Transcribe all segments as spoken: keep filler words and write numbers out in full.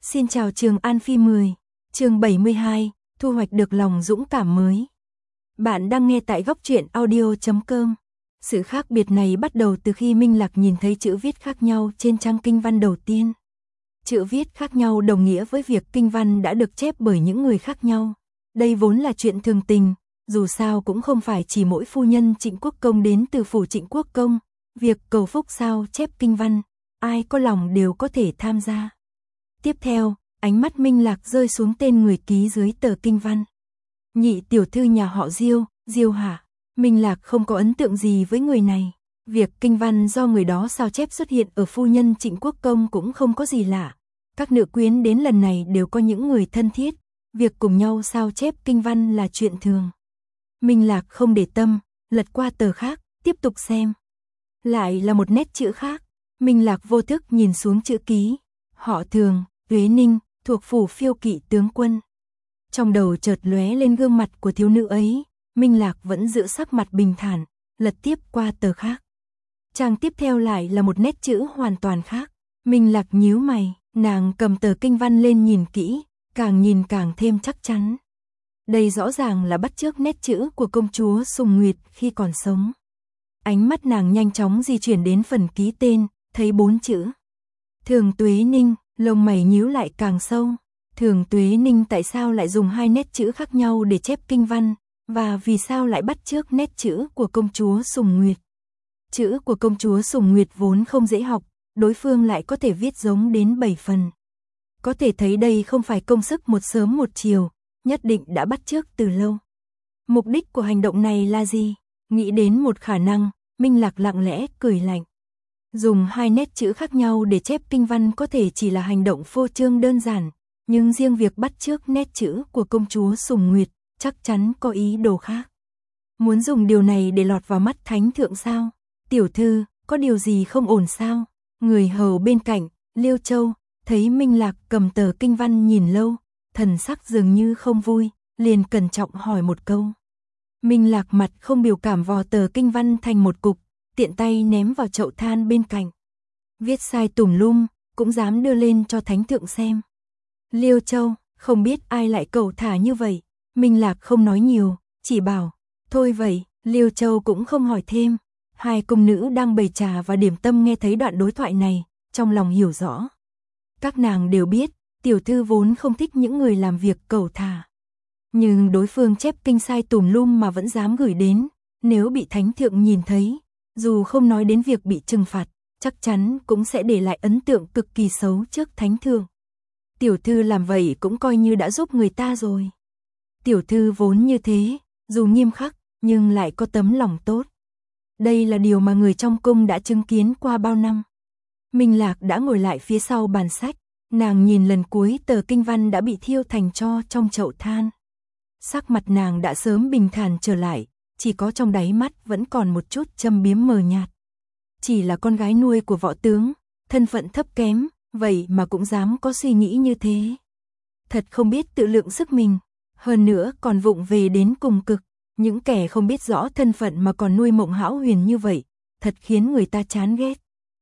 Xin chào Trường An Phi mười, chương bảy mươi hai, thu hoạch được lòng dũng cảm mới. Bạn đang nghe tại góc truyện audio chấm com. Sự khác biệt này bắt đầu từ khi Minh Lạc nhìn thấy chữ viết khác nhau trên trang kinh văn đầu tiên. Chữ viết khác nhau đồng nghĩa với việc kinh văn đã được chép bởi những người khác nhau. Đây vốn là chuyện thường tình, dù sao cũng không phải chỉ mỗi phu nhân Trịnh Quốc Công đến từ phủ Trịnh Quốc Công, việc cầu phúc sao chép kinh văn, ai có lòng đều có thể tham gia. Tiếp theo, ánh mắt Minh Lạc rơi xuống tên người ký dưới tờ kinh văn. Nhị tiểu thư nhà họ Diêu, Diêu hả? Minh Lạc không có ấn tượng gì với người này. Việc kinh văn do người đó sao chép xuất hiện ở phu nhân Trịnh Quốc Công cũng không có gì lạ. Các nữ quyến đến lần này đều có những người thân thiết, việc cùng nhau sao chép kinh văn là chuyện thường. Minh Lạc không để tâm, lật qua tờ khác, tiếp tục xem. Lại là một nét chữ khác. Minh Lạc vô thức nhìn xuống chữ ký. Họ Thường, Uế Ninh, thuộc phủ Phiêu Kỵ tướng quân. Trong đầu chợt lóe lên gương mặt của thiếu nữ ấy, Minh Lạc vẫn giữ sắc mặt bình thản, lật tiếp qua tờ khác. Trang tiếp theo lại là một nét chữ hoàn toàn khác. Minh Lạc nhíu mày, nàng cầm tờ kinh văn lên nhìn kỹ, càng nhìn càng thêm chắc chắn. Đây rõ ràng là bắt chước nét chữ của công chúa Sùng Nguyệt khi còn sống. Ánh mắt nàng nhanh chóng di chuyển đến phần ký tên, thấy bốn chữ. Thường Tuế Ninh, lông mày nhíu lại càng sâu. Thường Tuế Ninh tại sao lại dùng hai nét chữ khác nhau để chép kinh văn, và vì sao lại bắt chước nét chữ của công chúa Sùng Nguyệt? Chữ của công chúa Sùng Nguyệt vốn không dễ học, đối phương lại có thể viết giống đến bảy phần. Có thể thấy đây không phải công sức một sớm một chiều, nhất định đã bắt chước từ lâu. Mục đích của hành động này là gì? Nghĩ đến một khả năng, Minh Lạc lặng lẽ cười lạnh. Dùng hai nét chữ khác nhau để chép kinh văn có thể chỉ là hành động phô trương đơn giản, nhưng riêng việc bắt chước nét chữ của công chúa Sùng Nguyệt chắc chắn có ý đồ khác. Muốn dùng điều này để lọt vào mắt thánh thượng sao? Tiểu thư, có điều gì không ổn sao? Người hầu bên cạnh, Liêu Châu, thấy Minh Lạc cầm tờ kinh văn nhìn lâu, thần sắc dường như không vui, liền cẩn trọng hỏi một câu. Minh Lạc mặt không biểu cảm vò tờ kinh văn thành một cục, tiện tay ném vào chậu than bên cạnh. Viết sai tùm lum, cũng dám đưa lên cho thánh thượng xem. Liêu Châu, không biết ai lại cẩu thả như vậy. Minh Lạc không nói nhiều, chỉ bảo, thôi vậy. Liêu Châu cũng không hỏi thêm. Hai cung nữ đang bày trà và điểm tâm nghe thấy đoạn đối thoại này, trong lòng hiểu rõ. Các nàng đều biết, tiểu thư vốn không thích những người làm việc cẩu thả. Nhưng đối phương chép kinh sai tùm lum mà vẫn dám gửi đến, nếu bị thánh thượng nhìn thấy, dù không nói đến việc bị trừng phạt, chắc chắn cũng sẽ để lại ấn tượng cực kỳ xấu trước thánh thượng. Tiểu thư làm vậy cũng coi như đã giúp người ta rồi. Tiểu thư vốn như thế, dù nghiêm khắc, nhưng lại có tấm lòng tốt. Đây là điều mà người trong cung đã chứng kiến qua bao năm. Minh Lạc đã ngồi lại phía sau bàn sách, nàng nhìn lần cuối tờ kinh văn đã bị thiêu thành tro trong chậu than. Sắc mặt nàng đã sớm bình thản trở lại, chỉ có trong đáy mắt vẫn còn một chút châm biếm mờ nhạt. Chỉ là con gái nuôi của võ tướng, thân phận thấp kém, vậy mà cũng dám có suy nghĩ như thế. Thật không biết tự lượng sức mình, hơn nữa còn vụng về đến cùng cực. Những kẻ không biết rõ thân phận mà còn nuôi mộng hão huyền như vậy, thật khiến người ta chán ghét.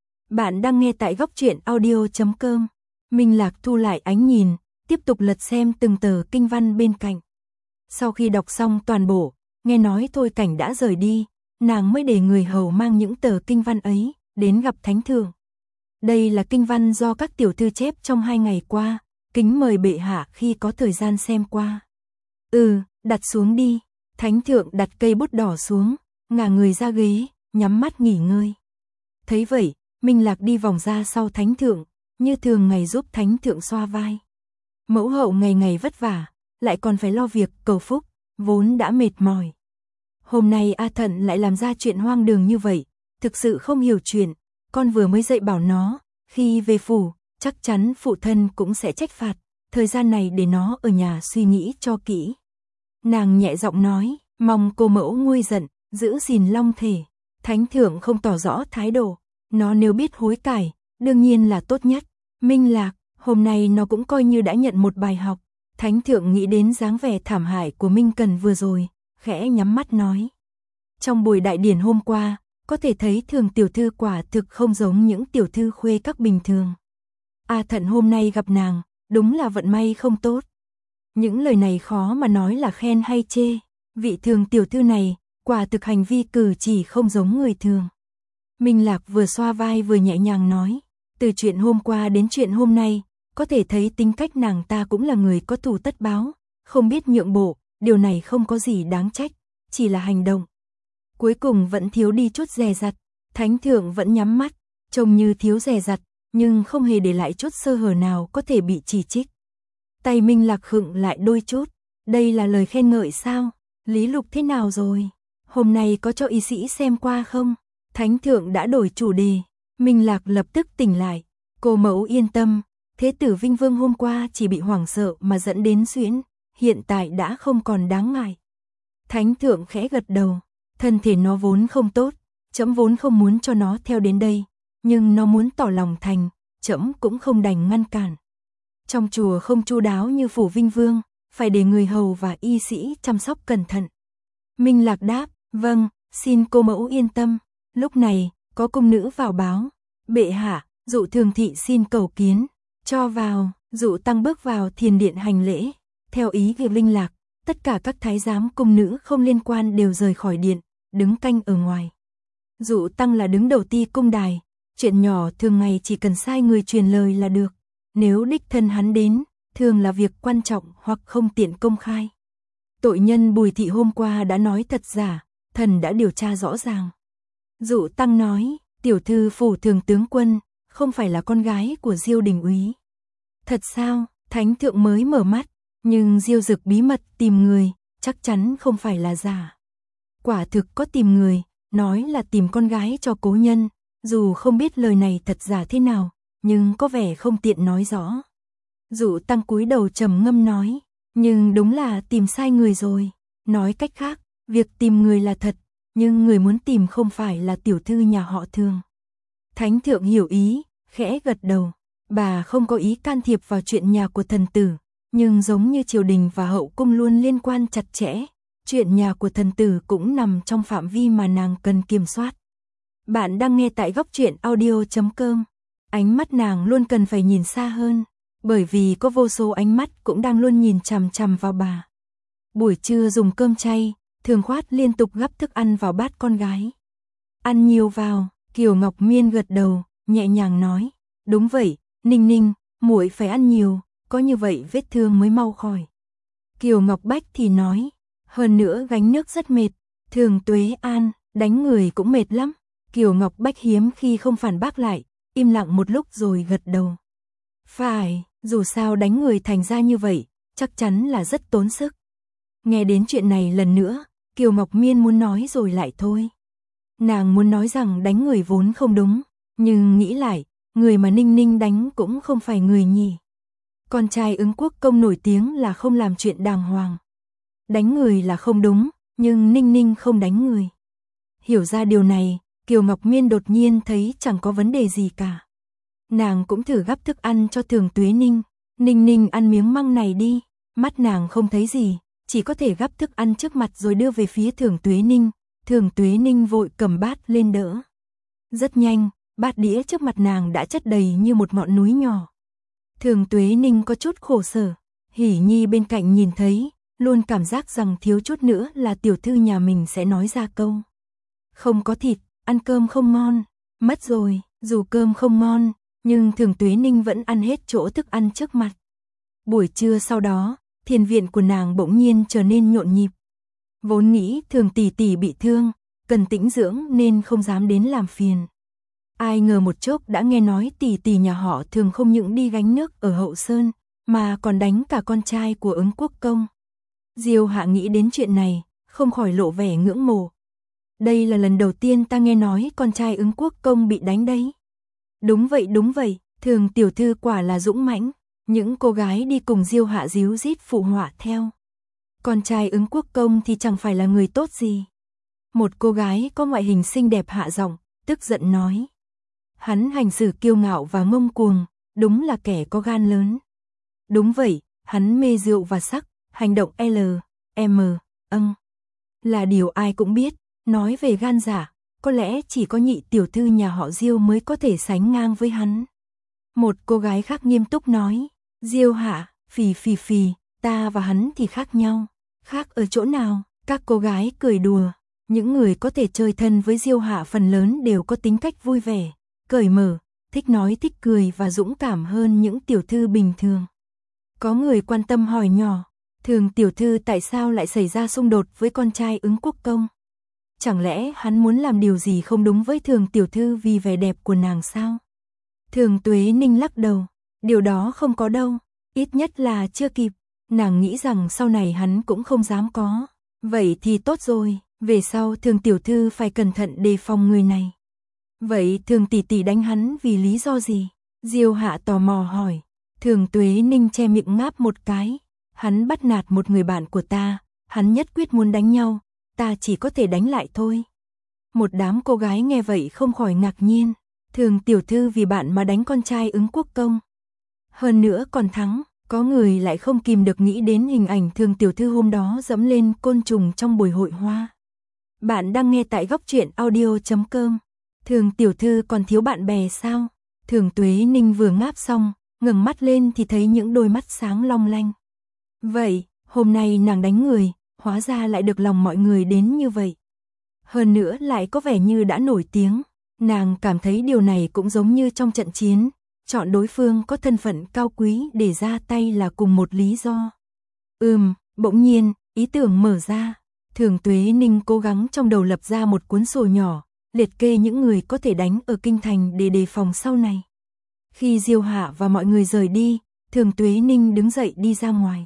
Bạn đang nghe tại góc truyện audio chấm com. Minh Lạc thu lại ánh nhìn, tiếp tục lật xem từng tờ kinh văn bên cạnh. Sau khi đọc xong toàn bộ, nghe nói Thôi Cảnh đã rời đi, nàng mới để người hầu mang những tờ kinh văn ấy đến gặp thánh thượng. Đây là kinh văn do các tiểu thư chép trong hai ngày qua, kính mời bệ hạ khi có thời gian xem qua. Ừ, đặt xuống đi. Thánh thượng đặt cây bút đỏ xuống, ngả người ra ghế, nhắm mắt nghỉ ngơi. Thấy vậy, Minh Lạc đi vòng ra sau thánh thượng, như thường ngày giúp thánh thượng xoa vai. Mẫu hậu ngày ngày vất vả, lại còn phải lo việc cầu phúc, vốn đã mệt mỏi. Hôm nay A Thận lại làm ra chuyện hoang đường như vậy, thực sự không hiểu chuyện, con vừa mới dạy bảo nó, khi về phủ, chắc chắn phụ thân cũng sẽ trách phạt, thời gian này để nó ở nhà suy nghĩ cho kỹ. Nàng nhẹ giọng nói, mong cô mẫu nguôi giận, giữ gìn long thể. Thánh thượng không tỏ rõ thái độ, nó nếu biết hối cải, đương nhiên là tốt nhất. Minh Lạc, hôm nay nó cũng coi như đã nhận một bài học. Thánh thượng nghĩ đến dáng vẻ thảm hại của Minh Cần vừa rồi, khẽ nhắm mắt nói. Trong buổi đại điển hôm qua, có thể thấy Thường tiểu thư quả thực không giống những tiểu thư khuê các bình thường. A Thận hôm nay gặp nàng, đúng là vận may không tốt. Những lời này khó mà nói là khen hay chê, vị thường tiểu thư này, quả thực hành vi cử chỉ không giống người thường. Minh Lạc vừa xoa vai vừa nhẹ nhàng nói, từ chuyện hôm qua đến chuyện hôm nay, có thể thấy tính cách nàng ta cũng là người có thù tất báo, không biết nhượng bộ, điều này không có gì đáng trách, chỉ là hành động. Cuối cùng vẫn thiếu đi chút dè dặt, thánh thượng vẫn nhắm mắt, trông như thiếu dè dặt, nhưng không hề để lại chút sơ hở nào có thể bị chỉ trích. Tay Minh Lạc khựng lại đôi chút, đây là lời khen ngợi sao? Lý Lục thế nào rồi? Hôm nay có cho y sĩ xem qua không? Thánh thượng đã đổi chủ đề, Minh Lạc lập tức tỉnh lại, cô mẫu yên tâm, thế tử Vinh Vương hôm qua chỉ bị hoảng sợ mà dẫn đến xuyễn, hiện tại đã không còn đáng ngại. Thánh thượng khẽ gật đầu, thân thể nó vốn không tốt, trẫm vốn không muốn cho nó theo đến đây, nhưng nó muốn tỏ lòng thành, trẫm cũng không đành ngăn cản. Trong chùa không chu đáo như phủ Vinh Vương, phải để người hầu và y sĩ chăm sóc cẩn thận. Minh Lạc đáp, vâng, xin cô mẫu yên tâm. Lúc này, có cung nữ vào báo, bệ hạ, dụ thường thị xin cầu kiến, cho vào. Dụ tăng bước vào thiền điện hành lễ, theo ý việc Linh Lạc, tất cả các thái giám cung nữ không liên quan đều rời khỏi điện, đứng canh ở ngoài. Dụ tăng là đứng đầu ti cung đài, chuyện nhỏ thường ngày chỉ cần sai người truyền lời là được, nếu đích thân hắn đến, thường là việc quan trọng hoặc không tiện công khai. Tội nhân Bùi Thị hôm qua đã nói thật giả, thần đã điều tra rõ ràng. Dụ tăng nói, tiểu thư phủ thường tướng quân, không phải là con gái của Diêu đình úy. Thật sao? Thánh thượng mới mở mắt, nhưng Diêu Dực bí mật tìm người, chắc chắn không phải là giả. Quả thực có tìm người, nói là tìm con gái cho cố nhân, dù không biết lời này thật giả thế nào, nhưng có vẻ không tiện nói rõ. Dụ tăng cúi đầu trầm ngâm nói, nhưng đúng là tìm sai người rồi. Nói cách khác, việc tìm người là thật, nhưng người muốn tìm không phải là tiểu thư nhà họ Thường. Thánh thượng hiểu ý, khẽ gật đầu. Bà không có ý can thiệp vào chuyện nhà của thần tử, nhưng giống như triều đình và hậu cung luôn liên quan chặt chẽ, chuyện nhà của thần tử cũng nằm trong phạm vi mà nàng cần kiểm soát. Bạn đang nghe tại góc truyện audio chấm com. Ánh mắt nàng luôn cần phải nhìn xa hơn, bởi vì có vô số ánh mắt cũng đang luôn nhìn chằm chằm vào bà. Buổi trưa dùng cơm chay, Thường Khoát liên tục gắp thức ăn vào bát con gái. Ăn nhiều vào, Kiều Ngọc Miên gật đầu, nhẹ nhàng nói, đúng vậy, Ninh Ninh, muội phải ăn nhiều, có như vậy vết thương mới mau khỏi. Kiều Ngọc Bách thì nói, hơn nữa gánh nước rất mệt, Thường Tuế An, đánh người cũng mệt lắm. Kiều Ngọc Bách hiếm khi không phản bác lại, im lặng một lúc rồi gật đầu. Phải, dù sao đánh người thành ra như vậy, chắc chắn là rất tốn sức. Nghe đến chuyện này lần nữa, Kiều Ngọc Miên muốn nói rồi lại thôi. Nàng muốn nói rằng đánh người vốn không đúng, nhưng nghĩ lại, người mà Ninh Ninh đánh cũng không phải người nhỉ. Con trai Ứng Quốc công nổi tiếng là không làm chuyện đàng hoàng. Đánh người là không đúng, nhưng Ninh Ninh không đánh người. Hiểu ra điều này, Kiều Ngọc Miên đột nhiên thấy chẳng có vấn đề gì cả. Nàng cũng thử gắp thức ăn cho Thường Tuế Ninh. Ninh Ninh ăn miếng măng này đi. Mắt nàng không thấy gì, chỉ có thể gắp thức ăn trước mặt rồi đưa về phía Thường Tuế Ninh. Thường Tuế Ninh vội cầm bát lên đỡ. Rất nhanh, bát đĩa trước mặt nàng đã chất đầy như một ngọn núi nhỏ. Thường Tuế Ninh có chút khổ sở, Hỉ Nhi bên cạnh nhìn thấy, luôn cảm giác rằng thiếu chút nữa là tiểu thư nhà mình sẽ nói ra câu. Không có thịt, ăn cơm không ngon, mất rồi, dù cơm không ngon, nhưng Thường Tuế Ninh vẫn ăn hết chỗ thức ăn trước mặt. Buổi trưa sau đó, thiền viện của nàng bỗng nhiên trở nên nhộn nhịp. Vốn nghĩ Thường tỷ tỷ bị thương, cần tĩnh dưỡng nên không dám đến làm phiền. Ai ngờ một chốc đã nghe nói tỷ tỷ nhà họ Thường không những đi gánh nước ở Hậu Sơn, mà còn đánh cả con trai của Ứng Quốc công. Diêu Hạ nghĩ đến chuyện này, không khỏi lộ vẻ ngưỡng mộ. Đây là lần đầu tiên ta nghe nói con trai Ứng Quốc công bị đánh đấy. Đúng vậy đúng vậy, Thường tiểu thư quả là dũng mãnh. Những cô gái đi cùng Diêu Hạ díu dít phụ họa theo. Con trai Ứng Quốc công thì chẳng phải là người tốt gì. Một cô gái có ngoại hình xinh đẹp hạ giọng, tức giận nói. Hắn hành xử kiêu ngạo và ngông cuồng, đúng là kẻ có gan lớn. Đúng vậy, hắn mê rượu và sắc, hành động L, M, âng. Là điều ai cũng biết, nói về gan dạ, có lẽ chỉ có nhị tiểu thư nhà họ Diêu mới có thể sánh ngang với hắn. Một cô gái khác nghiêm túc nói, Diêu Hạ, phì phì phì, ta và hắn thì khác nhau. Khác ở chỗ nào? Các cô gái cười đùa. Những người có thể chơi thân với Diêu Hạ phần lớn đều có tính cách vui vẻ, cởi mở, thích nói thích cười và dũng cảm hơn những tiểu thư bình thường. Có người quan tâm hỏi nhỏ, Thường tiểu thư tại sao lại xảy ra xung đột với con trai Ứng Quốc công? Chẳng lẽ hắn muốn làm điều gì không đúng với Thường tiểu thư vì vẻ đẹp của nàng sao? Thường Tuế Ninh lắc đầu, điều đó không có đâu, ít nhất là chưa kịp, nàng nghĩ rằng sau này hắn cũng không dám có. Vậy thì tốt rồi, về sau Thường tiểu thư phải cẩn thận đề phòng người này. Vậy Thường tỷ tỷ đánh hắn vì lý do gì? Diêu Hạ tò mò hỏi. Thường Tuế Ninh che miệng ngáp một cái. Hắn bắt nạt một người bạn của ta, hắn nhất quyết muốn đánh nhau, ta chỉ có thể đánh lại thôi. Một đám cô gái nghe vậy không khỏi ngạc nhiên. Thường tiểu thư vì bạn mà đánh con trai Ứng Quốc công. Hơn nữa còn thắng, có người lại không kìm được nghĩ đến hình ảnh Thường tiểu thư hôm đó dẫm lên côn trùng trong buổi hội hoa. Bạn đang nghe tại góc truyện audio chấm com. Thường tiểu thư còn thiếu bạn bè sao? Thường Tuế Ninh vừa ngáp xong, ngẩng mắt lên thì thấy những đôi mắt sáng long lanh. Vậy, hôm nay nàng đánh người, hóa ra lại được lòng mọi người đến như vậy. Hơn nữa lại có vẻ như đã nổi tiếng. Nàng cảm thấy điều này cũng giống như trong trận chiến, chọn đối phương có thân phận cao quý để ra tay là cùng một lý do. Ừm, bỗng nhiên, ý tưởng mở ra. Thường Tuế Ninh cố gắng trong đầu lập ra một cuốn sổ nhỏ, liệt kê những người có thể đánh ở kinh thành để đề phòng sau này. Khi Diêu Hạ và mọi người rời đi, Thường Tuế Ninh đứng dậy đi ra ngoài.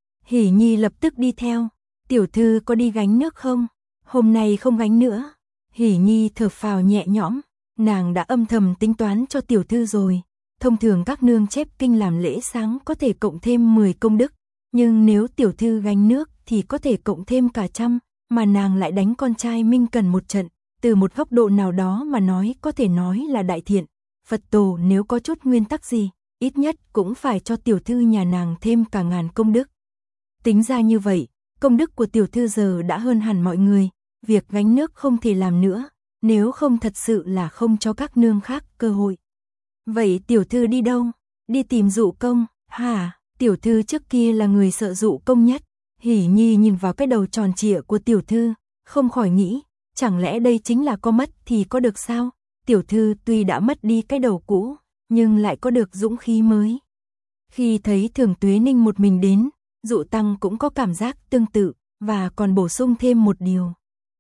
Hỉ Nhi lập tức đi theo. Tiểu thư có đi gánh nước không? Hôm nay không gánh nữa. Hỉ Nhi thở phào nhẹ nhõm. Nàng đã âm thầm tính toán cho tiểu thư rồi. Thông thường các nương chép kinh làm lễ sáng có thể cộng thêm mười công đức. Nhưng nếu tiểu thư gánh nước thì có thể cộng thêm cả trăm. Mà nàng lại đánh con trai Minh Cần một trận. Từ một góc độ nào đó mà nói có thể nói là đại thiện. Phật tổ nếu có chút nguyên tắc gì, ít nhất cũng phải cho tiểu thư nhà nàng thêm cả ngàn công đức. Tính ra như vậy, công đức của tiểu thư giờ đã hơn hẳn mọi người, việc gánh nước không thể làm nữa, nếu không thật sự là không cho các nương khác cơ hội. Vậy tiểu thư đi đâu? Đi tìm Dụ công, hả? Tiểu thư trước kia là người sợ Dụ công nhất. Hỉ Nhi nhìn vào cái đầu tròn trịa của tiểu thư, không khỏi nghĩ, chẳng lẽ đây chính là có mất thì có được sao? Tiểu thư tuy đã mất đi cái đầu cũ, nhưng lại có được dũng khí mới. Khi thấy Thường Tuế Ninh một mình đến, Dụ Tăng cũng có cảm giác tương tự, và còn bổ sung thêm một điều.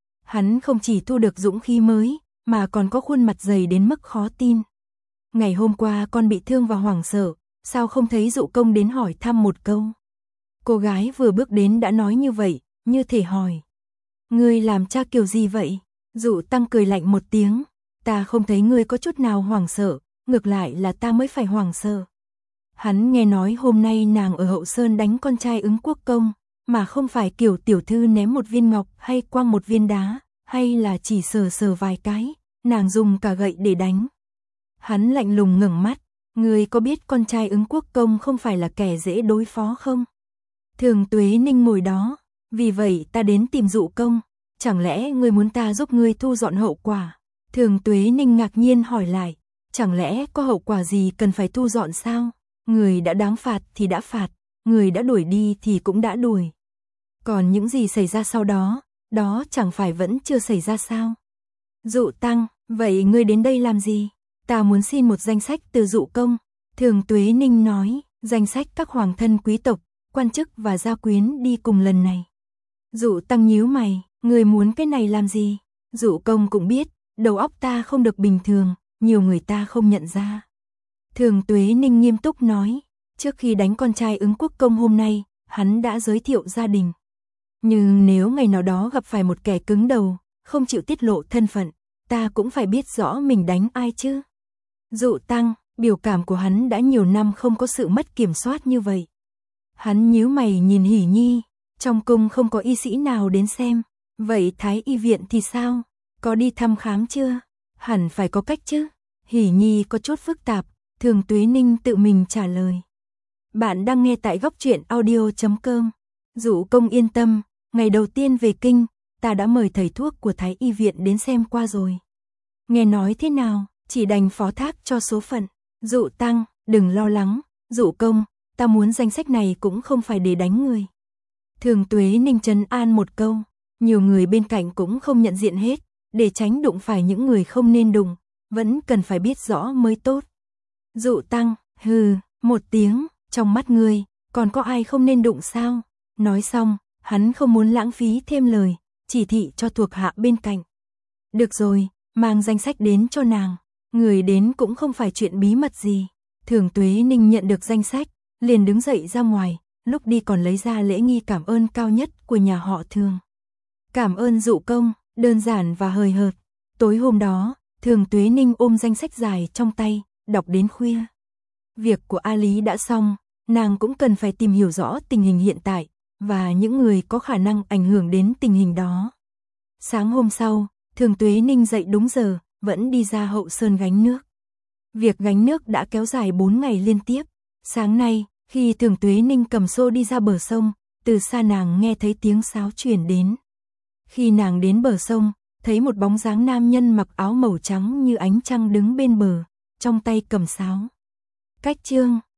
Hắn không chỉ thu được dũng khí mới, mà còn có khuôn mặt dày đến mức khó tin. Ngày hôm qua con bị thương và hoảng sợ, sao không thấy Dụ công đến hỏi thăm một câu? Cô gái vừa bước đến đã nói như vậy, như thể hỏi. Ngươi làm cha kiểu gì vậy? Dụ Tăng cười lạnh một tiếng. Ta không thấy ngươi có chút nào hoảng sợ, ngược lại là ta mới phải hoảng sợ. Hắn nghe nói hôm nay nàng ở Hậu Sơn đánh con trai Ứng Quốc công, mà không phải kiểu tiểu thư ném một viên ngọc hay quăng một viên đá, hay là chỉ sờ sờ vài cái, nàng dùng cả gậy để đánh. Hắn lạnh lùng ngẩng mắt, ngươi có biết con trai Ứng Quốc công không phải là kẻ dễ đối phó không? Thường Tuế Ninh ngồi đó, vì vậy ta đến tìm Dụ công, chẳng lẽ ngươi muốn ta giúp ngươi thu dọn hậu quả? Thường Tuế Ninh ngạc nhiên hỏi lại, chẳng lẽ có hậu quả gì cần phải thu dọn sao? Người đã đáng phạt thì đã phạt, người đã đuổi đi thì cũng đã đuổi. Còn những gì xảy ra sau đó, đó chẳng phải vẫn chưa xảy ra sao? Dụ Tăng, vậy ngươi đến đây làm gì? Ta muốn xin một danh sách từ Dụ công. Thường Tuế Ninh nói, danh sách các hoàng thân quý tộc, quan chức và gia quyến đi cùng lần này. Dụ Tăng nhíu mày, ngươi muốn cái này làm gì? Dụ công cũng biết, đầu óc ta không được bình thường, nhiều người ta không nhận ra. Thường Tuế Ninh nghiêm túc nói, trước khi đánh con trai Ứng Quốc công hôm nay, hắn đã giới thiệu gia đình. Nhưng nếu ngày nào đó gặp phải một kẻ cứng đầu, không chịu tiết lộ thân phận, ta cũng phải biết rõ mình đánh ai chứ. Dụ Tăng, biểu cảm của hắn đã nhiều năm không có sự mất kiểm soát như vậy. Hắn nhíu mày nhìn Hỉ Nhi, trong cung không có y sĩ nào đến xem, vậy Thái y viện thì sao? Có đi thăm khám chưa? Hẳn phải có cách chứ. Hỉ Nhi có chút phức tạp, Thường Tuế Ninh tự mình trả lời. Bạn đang nghe tại góc truyện audio chấm com. Dụ công yên tâm, ngày đầu tiên về kinh, ta đã mời thầy thuốc của Thái y viện đến xem qua rồi. Nghe nói thế nào, chỉ đành phó thác cho số phận. Dụ Tăng, đừng lo lắng, Dụ công, ta muốn danh sách này cũng không phải để đánh người. Thường Tuế Ninh trấn an một câu, nhiều người bên cạnh cũng không nhận diện hết, để tránh đụng phải những người không nên đụng, vẫn cần phải biết rõ mới tốt. Dụ Tăng, hừ, một tiếng, trong mắt ngươi, còn có ai không nên đụng sao? Nói xong, hắn không muốn lãng phí thêm lời, chỉ thị cho thuộc hạ bên cạnh. Được rồi, mang danh sách đến cho nàng, người đến cũng không phải chuyện bí mật gì. Thường Tuế Ninh nhận được danh sách, liền đứng dậy ra ngoài, lúc đi còn lấy ra lễ nghi cảm ơn cao nhất của nhà họ Thường. Cảm ơn dụ công, đơn giản và hời hợt. Tối hôm đó, Thường Tuế Ninh ôm danh sách dài trong tay, đọc đến khuya. Việc của A Lý đã xong, nàng cũng cần phải tìm hiểu rõ tình hình hiện tại, và những người có khả năng ảnh hưởng đến tình hình đó. Sáng hôm sau, Thường Tuế Ninh dậy đúng giờ, vẫn đi ra Hậu Sơn gánh nước. Việc gánh nước đã kéo dài bốn ngày liên tiếp. Sáng nay, khi Thường Tuế Ninh cầm xô đi ra bờ sông, từ xa nàng nghe thấy tiếng sáo truyền đến. Khi nàng đến bờ sông, thấy một bóng dáng nam nhân mặc áo màu trắng như ánh trăng đứng bên bờ, trong tay cầm sáo. Cách chương